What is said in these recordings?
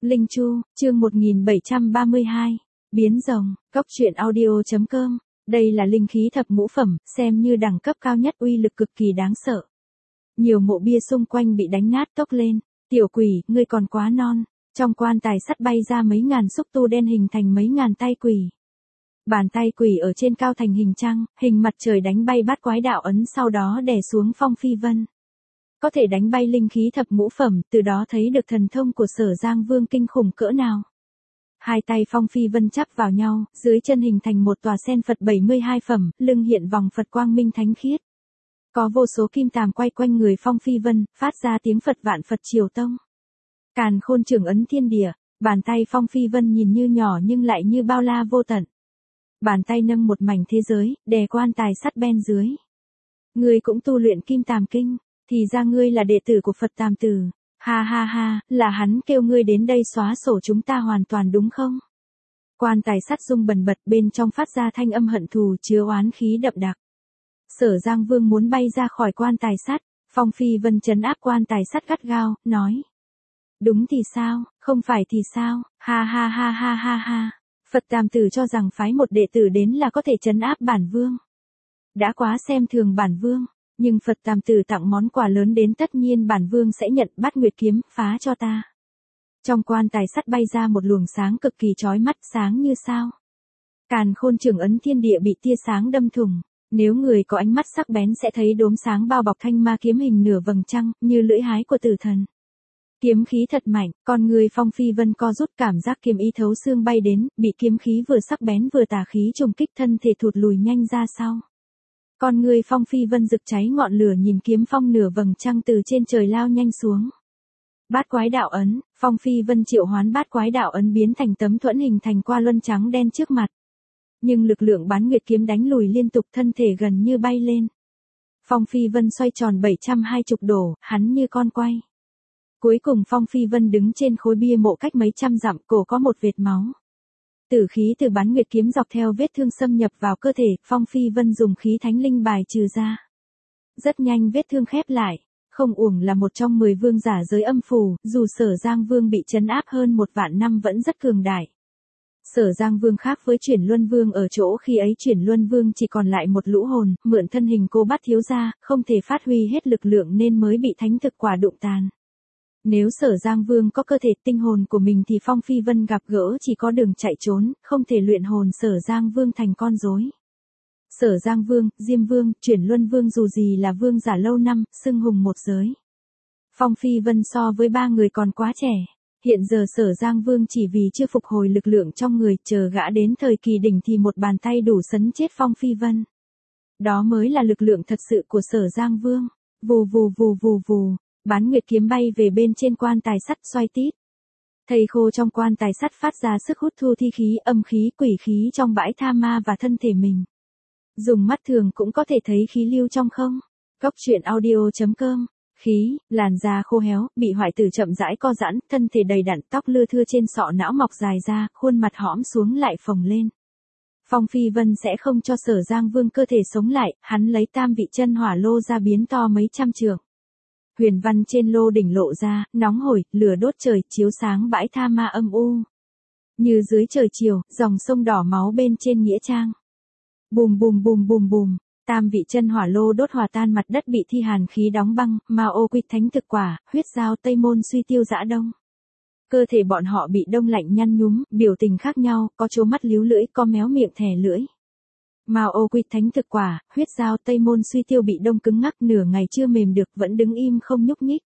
Linh Chu, chương 1732, biến rồng, cốc truyện audio.com. Đây là linh khí thập ngũ phẩm, xem như đẳng cấp cao nhất, uy lực cực kỳ đáng sợ. Nhiều mộ bia xung quanh bị đánh nát tốc lên. Tiểu quỷ, ngươi còn quá non. Trong quan tài sắt bay ra mấy ngàn xúc tu đen hình thành mấy ngàn tay quỷ. Bàn tay quỷ ở trên cao thành hình trăng, hình mặt trời đánh bay bát quái đạo ấn, sau đó đè xuống Phong Phi Vân. Có thể đánh bay linh khí thập ngũ phẩm, từ đó thấy được thần thông của Sở Giang Vương kinh khủng cỡ nào. Hai tay Phong Phi Vân chắp vào nhau, dưới chân hình thành một tòa sen Phật 72 phẩm, lưng hiện vòng Phật quang minh thánh khiết. Có vô số kim tàm quay quanh người Phong Phi Vân, phát ra tiếng Phật vạn Phật triều tông. Càn khôn trưởng ấn thiên địa, bàn tay Phong Phi Vân nhìn như nhỏ nhưng lại như bao la vô tận. Bàn tay nâng một mảnh thế giới, đè quan tài sắt bên dưới. Ngươi cũng tu luyện kim tàm kinh, thì ra ngươi là đệ tử của Phật Tam Tử. Ha ha ha, là hắn kêu ngươi đến đây xóa sổ chúng ta hoàn toàn đúng không? Quan tài sắt rung bần bật, bên trong phát ra thanh âm hận thù chứa oán khí đậm đặc. Sở Giang Vương muốn bay ra khỏi quan tài sắt, Phong Phi Vân trấn áp quan tài sắt gắt gao, nói. Đúng thì sao, không phải thì sao, ha ha ha ha ha ha. Phật Tam Tử cho rằng phái một đệ tử đến là có thể trấn áp bản vương. Đã quá xem thường bản vương, nhưng Phật Tam Tử tặng món quà lớn đến, tất nhiên bản vương sẽ nhận. Bát Nguyệt kiếm, phá cho ta. Trong quan tài sắt bay ra một luồng sáng cực kỳ chói mắt, sáng như sao. Càn khôn trưởng ấn thiên địa bị tia sáng đâm thủng. Nếu người có ánh mắt sắc bén sẽ thấy đốm sáng bao bọc thanh ma kiếm hình nửa vầng trăng, như lưỡi hái của tử thần. Kiếm khí thật mạnh, con người Phong Phi Vân co rút, cảm giác kiếm ý thấu xương bay đến, bị kiếm khí vừa sắc bén vừa tà khí trùng kích, thân thể thụt lùi nhanh ra sau. Con người Phong Phi Vân rực cháy ngọn lửa, nhìn kiếm phong nửa vầng trăng từ trên trời lao nhanh xuống. Bát quái đạo ấn, Phong Phi Vân triệu hoán bát quái đạo ấn biến thành tấm thuẫn hình thành qua luân trắng đen trước mặt. Nhưng lực lượng bán nguyệt kiếm đánh lùi liên tục, thân thể gần như bay lên. Phong Phi Vân xoay tròn 720 độ, hắn như con quay. Cuối cùng Phong Phi Vân đứng trên khối bia mộ cách mấy trăm dặm, cổ có một vệt máu. Tử khí từ bán nguyệt kiếm dọc theo vết thương xâm nhập vào cơ thể, Phong Phi Vân dùng khí thánh linh bài trừ ra. Rất nhanh vết thương khép lại, không uổng là một trong 10 vương giả giới âm phủ, dù Sở Giang Vương bị trấn áp hơn 1 vạn năm vẫn rất cường đại. Sở Giang Vương khác với Chuyển Luân Vương ở chỗ khi ấy Chuyển Luân Vương chỉ còn lại một lũ hồn, mượn thân hình cô Bát thiếu gia, không thể phát huy hết lực lượng nên mới bị thánh thực quả đụng tàn. Nếu Sở Giang Vương có cơ thể tinh hồn của mình thì Phong Phi Vân gặp gỡ chỉ có đường chạy trốn, không thể luyện hồn Sở Giang Vương thành con rối. Sở Giang Vương, Diêm Vương, Chuyển Luân Vương dù gì là vương giả lâu năm, xưng hùng một giới. Phong Phi Vân so với 3 người còn quá trẻ. Hiện giờ Sở Giang Vương chỉ vì chưa phục hồi lực lượng trong người, chờ gã đến thời kỳ đỉnh thì một bàn tay đủ sấn chết Phong Phi Vân. Đó mới là lực lượng thật sự của Sở Giang Vương. Vù vù vù vù vù, bán nguyệt kiếm bay về bên trên quan tài sắt, xoay tít. Thầy khô trong quan tài sắt phát ra sức hút thu thi khí, âm khí, quỷ khí trong bãi tha ma và thân thể mình. Dùng mắt thường cũng có thể thấy khí lưu trong không. Cốc truyện audio.com. Khí, làn da khô héo, bị hoại tử chậm rãi co giãn, thân thể đầy đặn, tóc lưa thưa trên sọ não mọc dài ra, khuôn mặt hõm xuống lại phồng lên. Phong Phi Vân sẽ không cho Sở Giang Vương cơ thể sống lại, hắn lấy tam vị chân hỏa lô ra biến to mấy trăm trượng. Huyền văn trên lô đỉnh lộ ra, nóng hổi, lửa đốt trời, chiếu sáng bãi tha ma âm u. Như dưới trời chiều, dòng sông đỏ máu bên trên nghĩa trang. Bùm bùm bùm bùm bùm. Tam vị chân hỏa lô đốt hòa tan, mặt đất bị thi hàn khí đóng băng, ma ô quy thánh thực quả, huyết giao tây môn suy tiêu dã đông. Cơ thể bọn họ bị đông lạnh nhăn nhúm, biểu tình khác nhau, có trố mắt líu lưỡi, có méo miệng thè lưỡi. Ma ô quy thánh thực quả, huyết giao tây môn suy tiêu bị đông cứng ngắc, nửa ngày chưa mềm được, vẫn đứng im không nhúc nhích.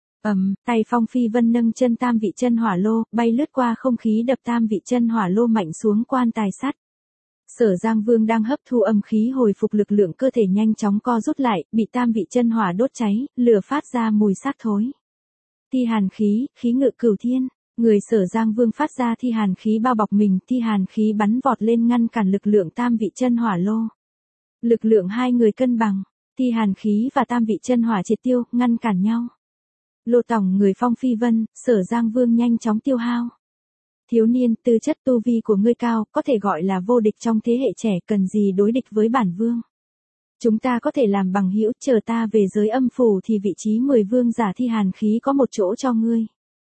Tay Phong Phi Vân nâng chân tam vị chân hỏa lô, bay lướt qua không khí, đập tam vị chân hỏa lô mạnh xuống quan tài sắt. Sở Giang Vương đang hấp thu âm khí hồi phục lực lượng, cơ thể nhanh chóng co rút lại, bị tam vị chân hỏa đốt cháy, lửa phát ra mùi xác thối. Thi hàn khí, khí ngự cửu thiên, người Sở Giang Vương phát ra thi hàn khí bao bọc mình, thi hàn khí bắn vọt lên ngăn cản lực lượng tam vị chân hỏa lô. Lực lượng hai người cân bằng, thi hàn khí và tam vị chân hỏa triệt tiêu, ngăn cản nhau. Lô tổng người Phong Phi Vân, Sở Giang Vương nhanh chóng tiêu hao. Thiếu niên, tư chất tu vi của ngươi cao, có thể gọi là vô địch trong thế hệ trẻ, cần gì đối địch với bản vương. Chúng ta có thể làm bằng hữu, chờ ta về giới âm phủ thì vị trí 10 vương giả thi hàn khí có một chỗ cho ngươi.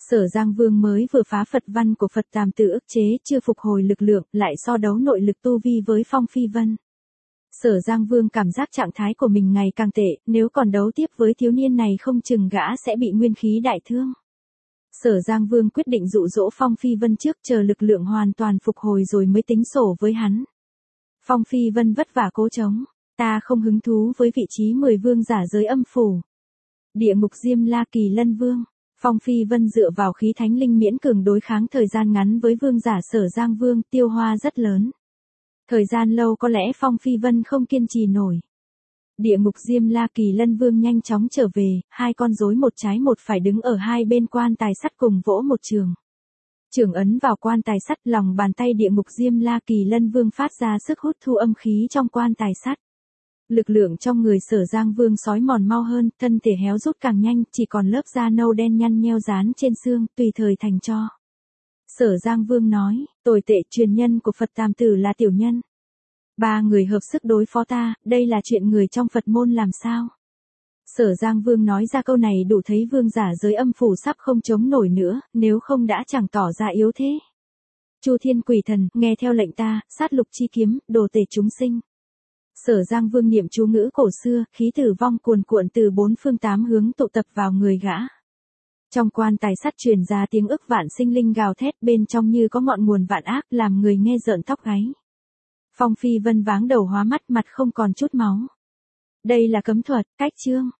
Sở Giang Vương mới vừa phá Phật văn của Phật Tàm Tử ức chế chưa phục hồi lực lượng, lại so đấu nội lực tu vi với Phong Phi Vân. Sở Giang Vương cảm giác trạng thái của mình ngày càng tệ, nếu còn đấu tiếp với thiếu niên này không chừng gã sẽ bị nguyên khí đại thương. Sở Giang Vương quyết định dụ dỗ Phong Phi Vân trước, chờ lực lượng hoàn toàn phục hồi rồi mới tính sổ với hắn. Phong Phi Vân vất vả cố chống, ta không hứng thú với vị trí 10 vương giả giới âm phủ. Địa ngục Diêm La Kỳ Lân Vương. Phong Phi Vân dựa vào khí thánh linh miễn cường đối kháng thời gian ngắn với vương giả Sở Giang Vương, tiêu hoa rất lớn. Thời gian lâu có lẽ Phong Phi Vân không kiên trì nổi. Địa ngục Diêm La Kỳ Lân Vương nhanh chóng trở về, hai con rối một trái một phải đứng ở hai bên quan tài sắt cùng vỗ một trường. Trường ấn vào quan tài sắt, lòng bàn tay địa ngục Diêm La Kỳ Lân Vương phát ra sức hút thu âm khí trong quan tài sắt. Lực lượng trong người Sở Giang Vương sói mòn mau hơn, thân thể héo rút càng nhanh, chỉ còn lớp da nâu đen nhăn nheo dán trên xương, tùy thời thành tro. Sở Giang Vương nói, tồi tệ, truyền nhân của Phật Tàm Tử là tiểu nhân. 3 người hợp sức đối phó ta, đây là chuyện người trong Phật môn làm sao? Sở Giang Vương nói ra câu này đủ thấy vương giả giới âm phủ sắp không chống nổi nữa, nếu không đã chẳng tỏ ra yếu thế. Chu Thiên Quỷ Thần, nghe theo lệnh ta, sát lục chi kiếm, đồ tể chúng sinh. Sở Giang Vương niệm chú ngữ cổ xưa, khí tử vong cuồn cuộn từ 4 phương 8 hướng tụ tập vào người gã. Trong quan tài sắt truyền ra tiếng ức vạn sinh linh gào thét, bên trong như có ngọn nguồn vạn ác, làm người nghe rợn tóc gáy. Phong Phi Vân váng đầu hóa mắt, mặt không còn chút máu. Đây là cấm thuật, cách chương.